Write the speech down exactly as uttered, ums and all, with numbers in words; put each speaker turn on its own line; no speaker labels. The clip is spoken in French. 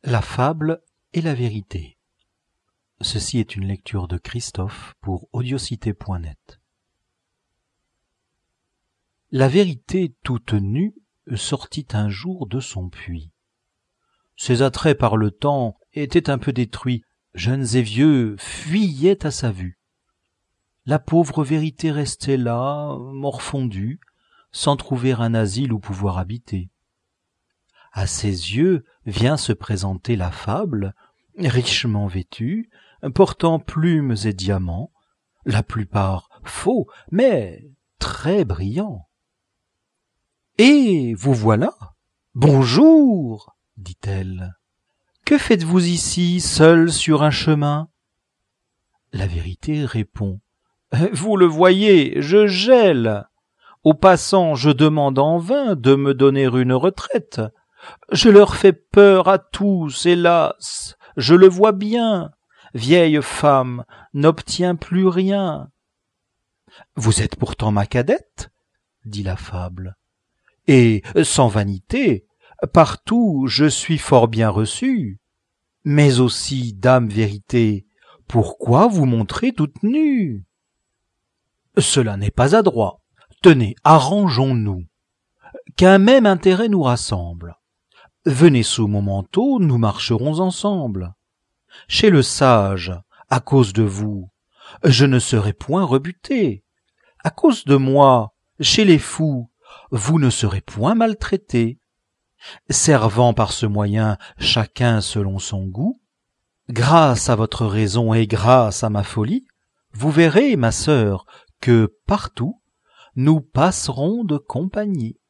La fable et la vérité. Ceci est une lecture de Christophe pour audiocité point net. La vérité toute nue sortit un jour de son puits. Ses attraits par le temps étaient un peu détruits, jeunes et vieux fuyaient à sa vue. La pauvre vérité restait là, morfondue, sans trouver un asile où pouvoir habiter. À ses yeux vient se présenter la fable, richement vêtue, portant plumes et diamants, la plupart faux, mais très brillants. « Et vous voilà. Bonjour, dit-elle. Que faites-vous ici, seul sur un chemin ?» La vérité répond. « Vous le voyez, je gèle. Aux passants, je demande en vain de me donner une retraite. Je leur fais peur à tous, hélas, je le vois bien. Vieille femme n'obtient plus rien. »« Vous êtes pourtant ma cadette, dit la fable, et, sans vanité, partout je suis fort bien reçue. Mais aussi, dame vérité, pourquoi vous montrez toute nue ? Cela n'est pas adroit. Tenez, arrangeons-nous. Qu'un même intérêt nous rassemble. Venez sous mon manteau, nous marcherons ensemble. Chez le sage, à cause de vous, je ne serai point rebuté. À cause de moi, chez les fous, vous ne serez point maltraité. Servant par ce moyen chacun selon son goût, grâce à votre raison et grâce à ma folie, vous verrez, ma sœur, que partout, nous passerons de compagnie.